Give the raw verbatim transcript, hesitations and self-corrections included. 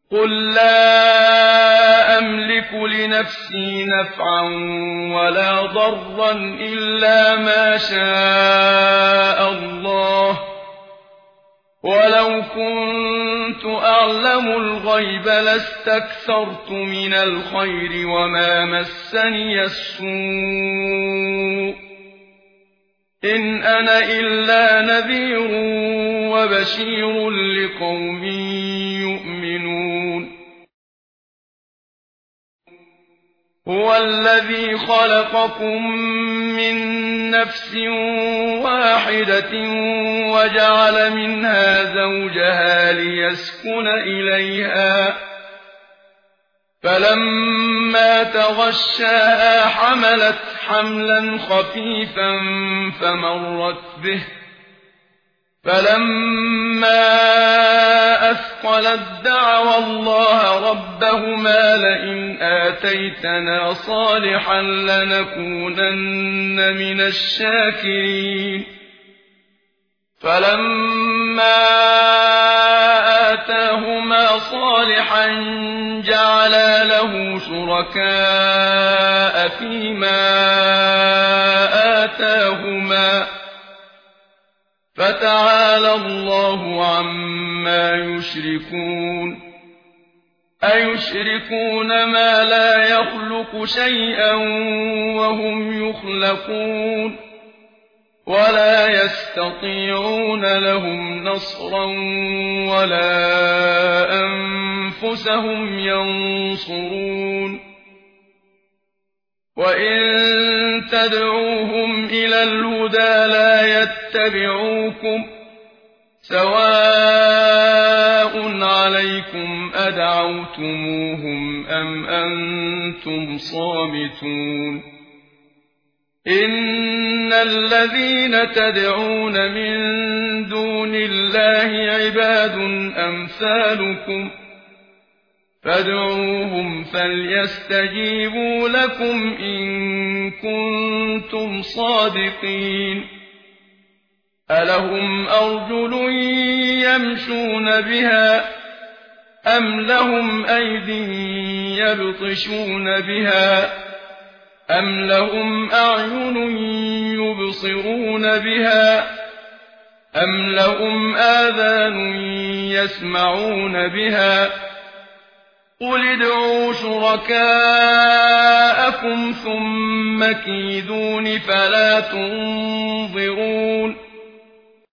قل لا أملك لنفسي نفعا ولا ضرا إلا ما شاء الله، ولو كنت أعلم الغيب لاستكثرت من الخير وما مسني السوء، إن أنا إلا نذير وبشير لقوم يؤمنون. هو الذي خلقكم من نفس واحدة وجعل منها زوجها ليسكن إليها، فلما تغشاها حملت حملا خفيفا فمرت به، فلما أثقلت دعوا الله ربهما لئن آتيتنا صالحا لنكونن من الشاكرين، فلما آتاهما صالحا جعلا له شركاء فيما آتاهما، فتعالى الله عما يشركون. أيشركون ما لا يخلق شيئا وهم يخلقون، ولا يستطيعون لهم نصرا ولا أنفسهم ينصرون. وإن تدعوهم إلى الهدى لا يتبعوكم، سواء عليكم أدعوتموهم أم أنتم صامتون. إن الذين تدعون من دون الله عباد أمثالكم، فادعوهم فليستجيبوا لكم إن كنتم صادقين. ألهم أرجل يمشون بها أم لهم أيد يبطشون بها أم لهم أعين يبصرون بها أم لهم آذان يسمعون بها؟ قل ادعوا شركاءكم ثم كيدون فلا تنظرون.